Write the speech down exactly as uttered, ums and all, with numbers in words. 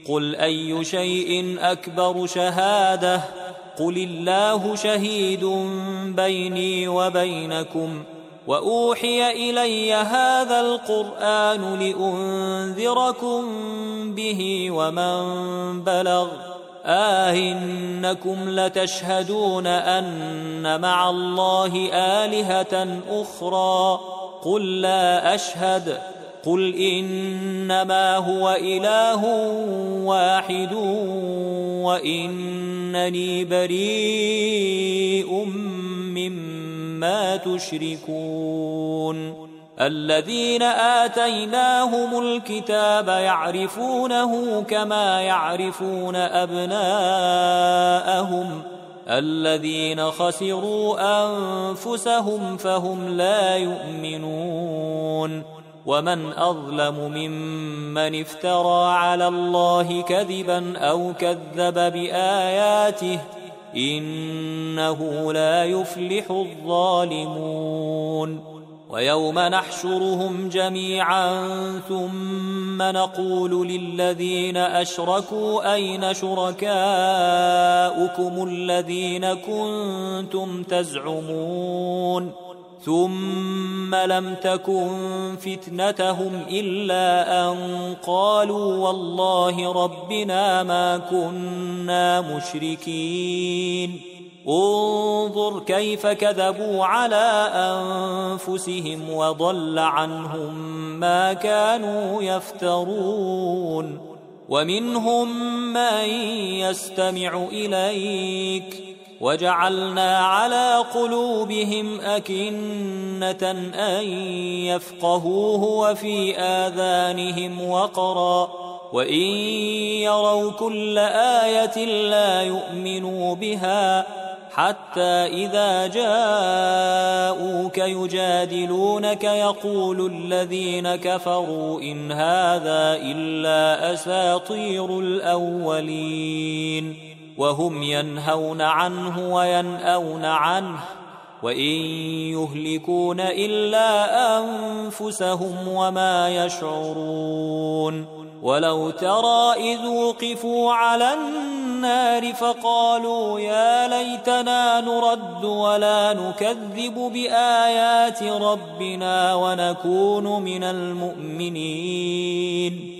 قل أي شيء أكبر شهادة قل الله شهيد بيني وبينكم وأوحي إلي هذا القرآن لأنذركم به ومن بلغ آئنكم لتشهدون أن مع الله آلهة أخرى قل لا أشهد قل إنما هو إله واحد وإنني بريء مما تشركون الذين آتيناهم الكتاب يعرفونه كما يعرفون أبناءهم الذين خسروا أنفسهم فهم لا يؤمنون ومن أظلم ممن افترى على الله كذبا أو كذب بآياته إنه لا يفلح الظالمون ويوم نحشرهم جميعا ثم نقول للذين أشركوا أين شركاؤكم الذين كنتم تزعمون ثم لم تكن فتنتهم إلا أن قالوا والله ربنا ما كنا مشركين انظر كيف كذبوا على أنفسهم وضل عنهم ما كانوا يفترون ومنهم من يستمع إليك وجعلنا على قلوبهم أكنة أن يفقهوه وفي آذانهم وقرا وإن يروا كل آية لا يؤمنوا بها حتى إذا جاءوك يجادلونك يقول الذين كفروا إن هذا إلا أساطير الأولين وهم ينهون عنه وينأون عنه وإن يهلكون إلا أنفسهم وما يشعرون ولو ترى إذ وقفوا على النار فقالوا يا ليتنا نرد ولا نكذب بآيات ربنا ونكون من المؤمنين